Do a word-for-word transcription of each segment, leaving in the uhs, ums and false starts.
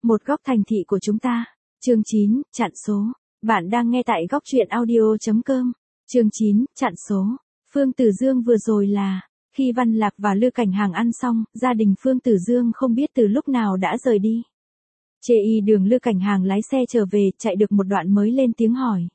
Một góc thành thị của chúng ta. Chương chín, chặn số. Bạn đang nghe tại góc truyện audio chấm com. Chương chín, chặn số. Phương Tử Dương vừa rồi là, khi Văn Lạc và Lư Cảnh Hàng ăn xong, gia đình Phương Tử Dương không biết từ lúc nào đã rời đi. Chê y đường Lư Cảnh Hàng lái xe trở về, chạy được một đoạn mới lên tiếng hỏi.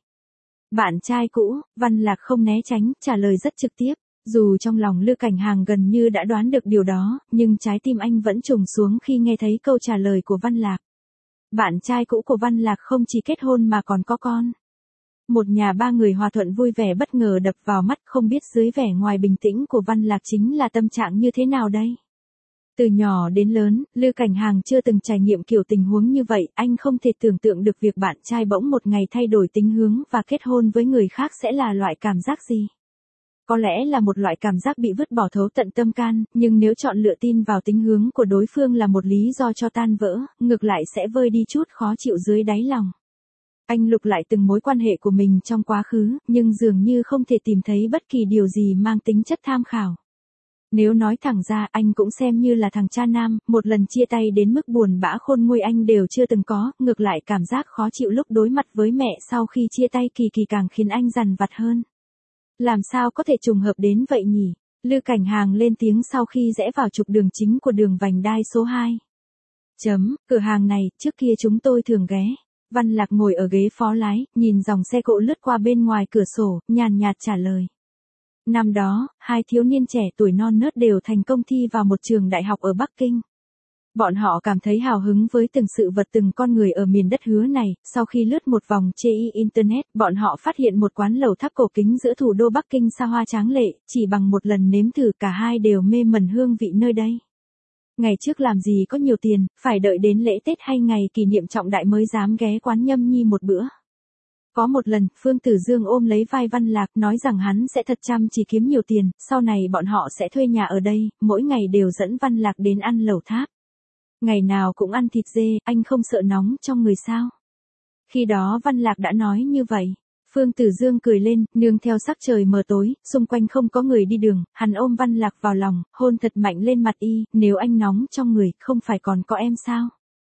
Bạn trai cũ, Văn Lạc không né tránh, trả lời rất trực tiếp. Dù trong lòng Lư Cảnh Hàng gần như đã đoán được điều đó, nhưng trái tim anh vẫn trùng xuống khi nghe thấy câu trả lời của Văn Lạc. Bạn trai cũ của Văn Lạc không chỉ kết hôn mà còn có con. Một nhà ba người hòa thuận vui vẻ bất ngờ đập vào mắt, không biết dưới vẻ ngoài bình tĩnh của Văn Lạc chính là tâm trạng như thế nào đây. Từ nhỏ đến lớn, Lư Cảnh Hàng chưa từng trải nghiệm kiểu tình huống như vậy, anh không thể tưởng tượng được việc bạn trai bỗng một ngày thay đổi tính hướng và kết hôn với người khác sẽ là loại cảm giác gì. Có lẽ là một loại cảm giác bị vứt bỏ thấu tận tâm can, nhưng nếu chọn lựa tin vào tính hướng của đối phương là một lý do cho tan vỡ, ngược lại sẽ vơi đi chút khó chịu dưới đáy lòng. Anh lục lại từng mối quan hệ của mình trong quá khứ, nhưng dường như không thể tìm thấy bất kỳ điều gì mang tính chất tham khảo. Nếu nói thẳng ra, anh cũng xem như là thằng cha nam, một lần chia tay đến mức buồn bã khôn nguôi anh đều chưa từng có, ngược lại cảm giác khó chịu lúc đối mặt với mẹ sau khi chia tay kỳ kỳ càng khiến anh dằn vặt hơn. Làm sao có thể trùng hợp đến vậy nhỉ? Lư Cảnh Hàng lên tiếng sau khi rẽ vào trục đường chính của đường vành đai số hai. Chấm, cửa hàng này, trước kia chúng tôi thường ghé. Văn Lạc ngồi ở ghế phó lái, nhìn dòng xe cộ lướt qua bên ngoài cửa sổ, nhàn nhạt trả lời. Năm đó, hai thiếu niên trẻ tuổi non nớt đều thành công thi vào một trường đại học ở Bắc Kinh. Bọn họ cảm thấy hào hứng với từng sự vật từng con người ở miền đất hứa này, sau khi lướt một vòng chê y Internet, bọn họ phát hiện một quán lẩu tháp cổ kính giữa thủ đô Bắc Kinh xa hoa tráng lệ, chỉ bằng một lần nếm thử cả hai đều mê mẩn hương vị nơi đây. Ngày trước làm gì có nhiều tiền, phải đợi đến lễ Tết hay ngày kỷ niệm trọng đại mới dám ghé quán nhâm nhi một bữa. Có một lần, Phương Tử Dương ôm lấy vai Văn Lạc nói rằng hắn sẽ thật chăm chỉ kiếm nhiều tiền, sau này bọn họ sẽ thuê nhà ở đây, mỗi ngày đều dẫn Văn Lạc đến ăn lẩu tháp. Ngày nào cũng ăn thịt dê, anh không sợ nóng trong người sao? Khi đó Văn Lạc đã nói như vậy. Phương Tử Dương cười lên, nương theo sắc trời mờ tối, xung quanh không có người đi đường, hắn ôm Văn Lạc vào lòng, hôn thật mạnh lên mặt y, nếu anh nóng trong người, không phải còn có em sao?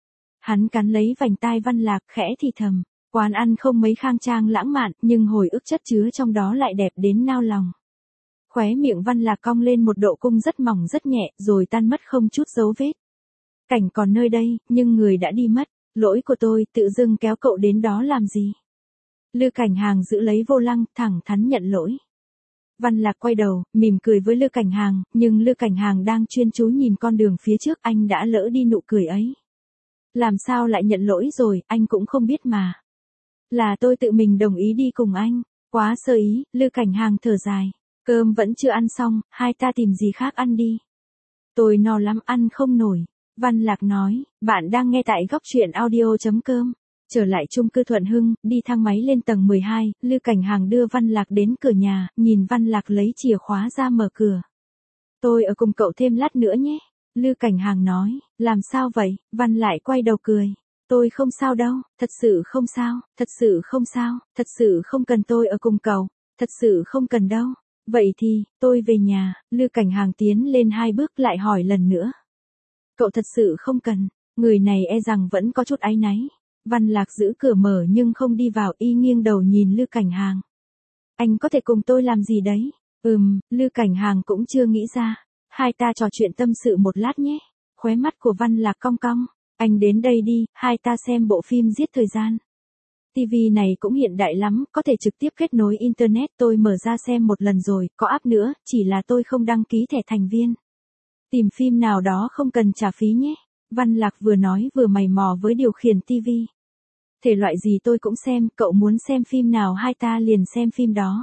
Hắn cắn lấy vành tai Văn Lạc, khẽ thì thầm, quán ăn không mấy khang trang lãng mạn, nhưng hồi ức chất chứa trong đó lại đẹp đến nao lòng. Khóe miệng Văn Lạc cong lên một độ cung rất mỏng rất nhẹ, rồi tan mất không chút dấu vết. Cảnh còn nơi đây, nhưng người đã đi mất, lỗi của tôi, tự dưng kéo cậu đến đó làm gì? Lư Cảnh Hàng giữ lấy vô lăng, thẳng thắn nhận lỗi. Văn Lạc quay đầu, mỉm cười với Lư Cảnh Hàng, nhưng Lư Cảnh Hàng đang chuyên chú nhìn con đường phía trước, anh đã lỡ đi nụ cười ấy. Làm sao lại nhận lỗi rồi, anh cũng không biết mà. Là tôi tự mình đồng ý đi cùng anh, quá sơ ý, Lư Cảnh Hàng thở dài. Cơm vẫn chưa ăn xong, hai ta tìm gì khác ăn đi. Tôi no lắm, ăn không nổi. Văn Lạc nói, bạn đang nghe tại góc truyện audio chấm com. Trở lại chung cư Thuận Hưng, đi thang máy lên tầng mười hai, Lư Cảnh Hàng đưa Văn Lạc đến cửa nhà, nhìn Văn Lạc lấy chìa khóa ra mở cửa. Tôi ở cùng cậu thêm lát nữa nhé. Lư Cảnh Hàng nói, làm sao vậy? Văn lại quay đầu cười. Tôi không sao đâu, thật sự không sao, thật sự không sao, thật sự không cần tôi ở cùng cậu, thật sự không cần đâu. Vậy thì, tôi về nhà. Lư Cảnh Hàng tiến lên hai bước lại hỏi lần nữa. Cậu thật sự không cần, người này e rằng vẫn có chút áy náy. Văn Lạc giữ cửa mở nhưng không đi vào, y nghiêng đầu nhìn Lư Cảnh Hàng. Anh có thể cùng tôi làm gì đấy? Ừm, Lư Cảnh Hàng cũng chưa nghĩ ra. Hai ta trò chuyện tâm sự một lát nhé. Khóe mắt của Văn Lạc cong cong. Anh đến đây đi, hai ta xem bộ phim giết thời gian. Tivi này cũng hiện đại lắm, có thể trực tiếp kết nối Internet, tôi mở ra xem một lần rồi, có app nữa, chỉ là tôi không đăng ký thẻ thành viên. Tìm phim nào đó không cần trả phí nhé. Văn Lạc vừa nói vừa mày mò với điều khiển tivi. Thể loại gì tôi cũng xem, cậu muốn xem phim nào hai ta liền xem phim đó.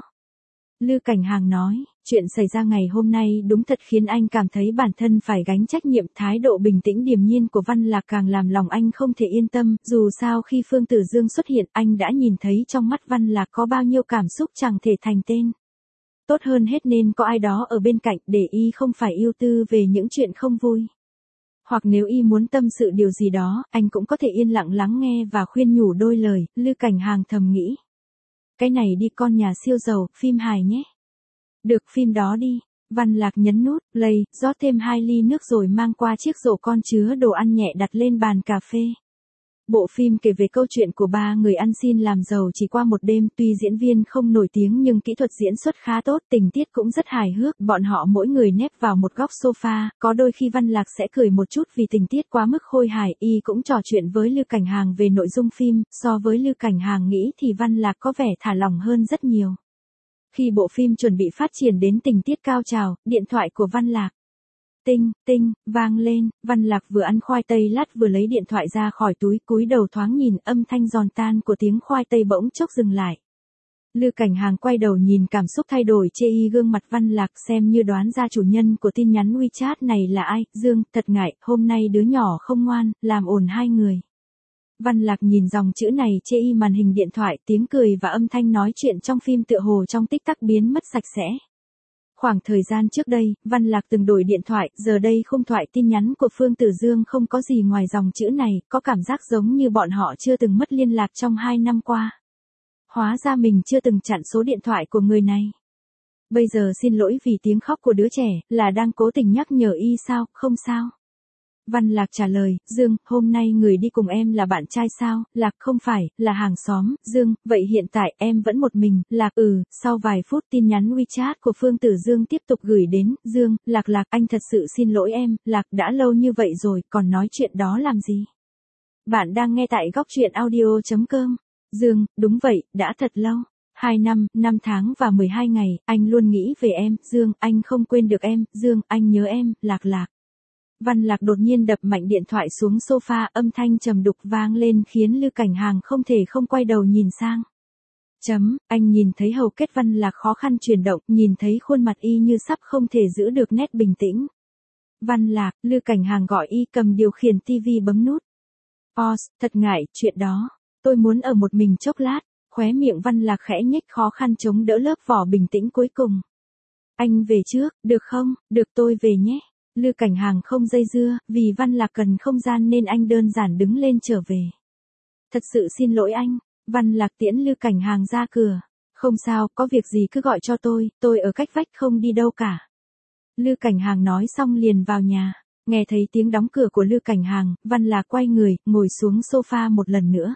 Lư Cảnh Hàng nói, chuyện xảy ra ngày hôm nay đúng thật khiến anh cảm thấy bản thân phải gánh trách nhiệm. Thái độ bình tĩnh điềm nhiên của Văn Lạc càng làm lòng anh không thể yên tâm, dù sao khi Phương Tử Dương xuất hiện anh đã nhìn thấy trong mắt Văn Lạc có bao nhiêu cảm xúc chẳng thể thành tên. Tốt hơn hết nên có ai đó ở bên cạnh để y không phải ưu tư về những chuyện không vui. Hoặc nếu y muốn tâm sự điều gì đó, anh cũng có thể yên lặng lắng nghe và khuyên nhủ đôi lời. Lư Cảnh Hàng thầm nghĩ. Cái này đi con nhà siêu giàu, phim hài nhé. Được, phim đó đi. Văn Lạc nhấn nút play, rót thêm hai ly nước rồi mang qua chiếc rổ con chứa đồ ăn nhẹ đặt lên bàn cà phê. Bộ phim kể về câu chuyện của ba người ăn xin làm giàu chỉ qua một đêm, tuy diễn viên không nổi tiếng nhưng kỹ thuật diễn xuất khá tốt, tình tiết cũng rất hài hước, bọn họ mỗi người nép vào một góc sofa, có đôi khi Văn Lạc sẽ cười một chút vì tình tiết quá mức khôi hài, y cũng trò chuyện với Lư Cảnh Hàng về nội dung phim, so với Lư Cảnh Hàng nghĩ thì Văn Lạc có vẻ thả lỏng hơn rất nhiều. Khi bộ phim chuẩn bị phát triển đến tình tiết cao trào, điện thoại của Văn Lạc tinh, tinh, vang lên, Văn Lạc vừa ăn khoai tây lát vừa lấy điện thoại ra khỏi túi, cúi đầu thoáng nhìn, âm thanh giòn tan của tiếng khoai tây bỗng chốc dừng lại. Lư Cảnh Hàng quay đầu nhìn, cảm xúc thay đổi, chê y gương mặt Văn Lạc, xem như đoán ra chủ nhân của tin nhắn WeChat này là ai. Dương, thật ngại, hôm nay đứa nhỏ không ngoan, làm ồn hai người. Văn Lạc nhìn dòng chữ này, chê y màn hình điện thoại, tiếng cười và âm thanh nói chuyện trong phim tựa hồ trong tích tắc biến mất sạch sẽ. Khoảng thời gian trước đây, Văn Lạc từng đổi điện thoại, giờ đây khung thoại tin nhắn của Phương Tử Dương không có gì ngoài dòng chữ này, có cảm giác giống như bọn họ chưa từng mất liên lạc trong hai năm qua. Hóa ra mình chưa từng chặn số điện thoại của người này. Bây giờ xin lỗi vì tiếng khóc của đứa trẻ, là đang cố tình nhắc nhở y sao, không sao. Văn Lạc trả lời, Dương, hôm nay người đi cùng em là bạn trai sao? Lạc, không phải, là hàng xóm. Dương, vậy hiện tại em vẫn một mình. Lạc, ừ. Sau vài phút tin nhắn WeChat của Phương Tử Dương tiếp tục gửi đến, Dương, Lạc Lạc, anh thật sự xin lỗi em, Lạc, đã lâu như vậy rồi, còn nói chuyện đó làm gì? Bạn đang nghe tại góc truyện audio chấm com. Dương, đúng vậy, đã thật lâu. Hai năm, năm tháng và mười hai ngày, anh luôn nghĩ về em, Dương, anh không quên được em, Dương, anh nhớ em, Lạc Lạc. Văn Lạc đột nhiên đập mạnh điện thoại xuống sofa, âm thanh trầm đục vang lên khiến Lư Cảnh Hàng không thể không quay đầu nhìn sang. Chấm, anh nhìn thấy hầu kết Văn Lạc khó khăn chuyển động, nhìn thấy khuôn mặt y như sắp không thể giữ được nét bình tĩnh. Văn Lạc, Lư Cảnh Hàng gọi y, cầm điều khiển tivi bấm nút. Pause, thật ngại, chuyện đó. Tôi muốn ở một mình chốc lát, khóe miệng Văn Lạc khẽ nhếch, khó khăn chống đỡ lớp vỏ bình tĩnh cuối cùng. Anh về trước, được không, được, tôi về nhé. Lư Cảnh Hàng không dây dưa, vì Văn Lạc cần không gian nên anh đơn giản đứng lên trở về. Thật sự xin lỗi anh. Văn Lạc tiễn Lư Cảnh Hàng ra cửa. Không sao, có việc gì cứ gọi cho tôi, tôi ở cách vách không đi đâu cả. Lư Cảnh Hàng nói xong liền vào nhà. Nghe thấy tiếng đóng cửa của Lư Cảnh Hàng, Văn Lạc quay người, ngồi xuống sofa một lần nữa.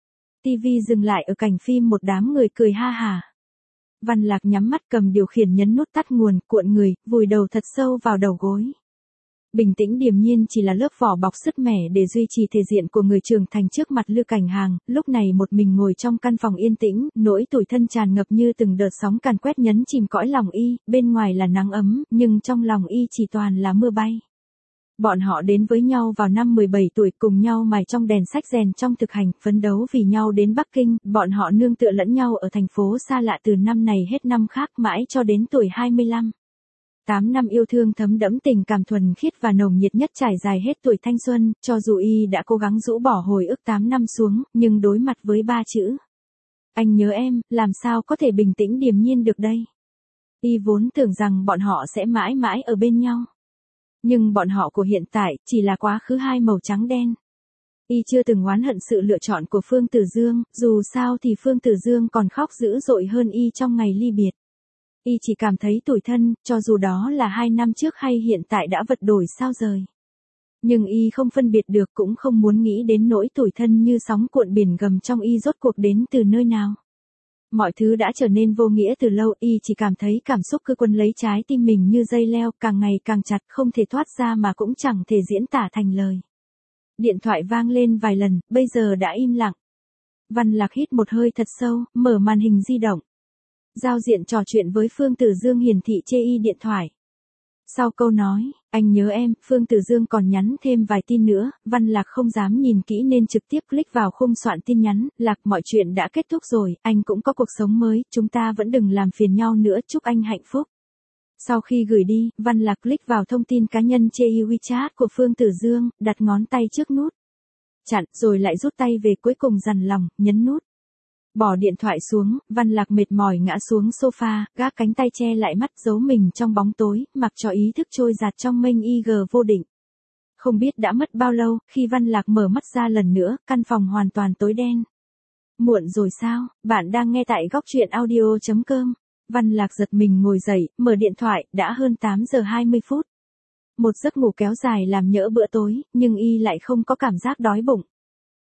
Tivi dừng lại ở cảnh phim, một đám người cười ha hả. Văn Lạc nhắm mắt, cầm điều khiển nhấn nút tắt nguồn, cuộn người, vùi đầu thật sâu vào đầu gối. Bình tĩnh điềm nhiên chỉ là lớp vỏ bọc sứt mẻ để duy trì thể diện của người trưởng thành trước mặt Lư Cảnh Hàng, lúc này một mình ngồi trong căn phòng yên tĩnh, nỗi tủi thân tràn ngập như từng đợt sóng càn quét nhấn chìm cõi lòng y, bên ngoài là nắng ấm, nhưng trong lòng y chỉ toàn là mưa bay. Bọn họ đến với nhau vào năm mười bảy tuổi, cùng nhau mài trong đèn sách, rèn trong thực hành, phấn đấu vì nhau đến Bắc Kinh, bọn họ nương tựa lẫn nhau ở thành phố xa lạ từ năm này hết năm khác, mãi cho đến tuổi hai mươi lăm. Tám năm yêu thương thấm đẫm, tình cảm thuần khiết và nồng nhiệt nhất trải dài hết tuổi thanh xuân, cho dù y đã cố gắng rũ bỏ hồi ức tám năm xuống, nhưng đối mặt với ba chữ anh nhớ em, làm sao có thể bình tĩnh điềm nhiên được đây. Y vốn tưởng rằng bọn họ sẽ mãi mãi ở bên nhau. Nhưng bọn họ của hiện tại, chỉ là quá khứ hai màu trắng đen. Y chưa từng oán hận sự lựa chọn của Phương Tử Dương, dù sao thì Phương Tử Dương còn khóc dữ dội hơn y trong ngày ly biệt. Y chỉ cảm thấy tủi thân, cho dù đó là hai năm trước hay hiện tại đã vật đổi sao rời. Nhưng y không phân biệt được, cũng không muốn nghĩ đến nỗi tủi thân như sóng cuộn biển gầm trong y rốt cuộc đến từ nơi nào. Mọi thứ đã trở nên vô nghĩa từ lâu, y chỉ cảm thấy cảm xúc cứ quấn lấy trái tim mình như dây leo, càng ngày càng chặt, không thể thoát ra mà cũng chẳng thể diễn tả thành lời. Điện thoại vang lên vài lần, bây giờ đã im lặng. Văn Lạc hít một hơi thật sâu, mở màn hình di động. Giao diện trò chuyện với Phương Tử Dương hiển thị chê y điện thoại. Sau câu nói, anh nhớ em, Phương Tử Dương còn nhắn thêm vài tin nữa, Văn Lạc không dám nhìn kỹ nên trực tiếp click vào khung soạn tin nhắn, Lạc, mọi chuyện đã kết thúc rồi, anh cũng có cuộc sống mới, chúng ta vẫn đừng làm phiền nhau nữa, chúc anh hạnh phúc. Sau khi gửi đi, Văn Lạc click vào thông tin cá nhân chê y WeChat của Phương Tử Dương, đặt ngón tay trước nút chặn, rồi lại rút tay về, cuối cùng dằn lòng, nhấn nút. Bỏ điện thoại xuống, Văn Lạc mệt mỏi ngã xuống sofa, gác cánh tay che lại mắt, giấu mình trong bóng tối, mặc cho ý thức trôi dạt trong mênh y gờ vô định. Không biết đã mất bao lâu, khi Văn Lạc mở mắt ra lần nữa, căn phòng hoàn toàn tối đen. Muộn rồi sao? Bạn đang nghe tại góc truyện audio chấm com. Văn Lạc giật mình ngồi dậy, mở điện thoại, đã hơn tám giờ hai mươi phút. Một giấc ngủ kéo dài làm nhỡ bữa tối, nhưng y lại không có cảm giác đói bụng.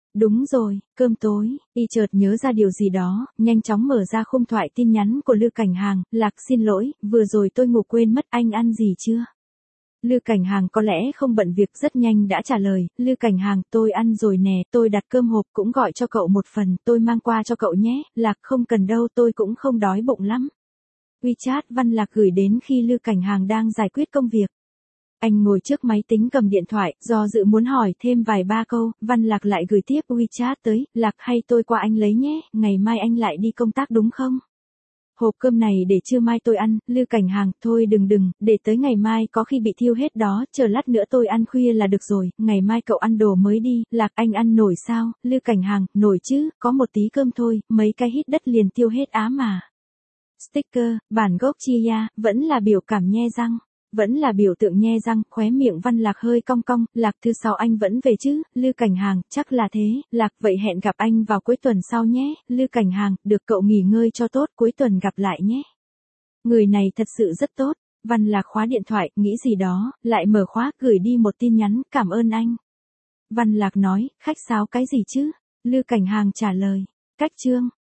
Đúng rồi, cơm tối, y chợt nhớ ra điều gì đó, nhanh chóng mở ra khung thoại tin nhắn của Lư Cảnh Hàng, Lạc xin lỗi, vừa rồi tôi ngủ quên mất anh ăn gì chưa? Lư Cảnh Hàng có lẽ không bận việc rất nhanh đã trả lời, Lư Cảnh Hàng, tôi ăn rồi nè, tôi đặt cơm hộp cũng gọi cho cậu một phần, tôi mang qua cho cậu nhé, Lạc không cần đâu tôi cũng không đói bụng lắm. WeChat Văn Lạc gửi đến khi Lư Cảnh Hàng đang giải quyết công việc. Anh ngồi trước máy tính cầm điện thoại, do dự muốn hỏi thêm vài ba câu, Văn Lạc lại gửi tiếp WeChat tới, Lạc hay tôi qua anh lấy nhé, ngày mai anh lại đi công tác đúng không? Hộp cơm này để trưa mai tôi ăn, Lư Cảnh Hàng, thôi đừng đừng, để tới ngày mai có khi bị thiêu hết đó, chờ lát nữa tôi ăn khuya là được rồi, ngày mai cậu ăn đồ mới đi, Lạc anh ăn nổi sao, Lư Cảnh Hàng, nổi chứ, có một tí cơm thôi, mấy cái hít đất liền tiêu hết á mà. Sticker, bản gốc chia, vẫn là biểu cảm nhe răng. Vẫn là biểu tượng nhe răng, khóe miệng Văn Lạc hơi cong cong, Lạc thứ sáu anh vẫn về chứ, Lư Cảnh Hàng, chắc là thế, Lạc vậy hẹn gặp anh vào cuối tuần sau nhé, Lư Cảnh Hàng, được cậu nghỉ ngơi cho tốt, cuối tuần gặp lại nhé. Người này thật sự rất tốt, Văn Lạc khóa điện thoại, nghĩ gì đó, lại mở khóa, gửi đi một tin nhắn, cảm ơn anh. Văn Lạc nói, khách sáo cái gì chứ, Lư Cảnh Hàng trả lời, cách chương.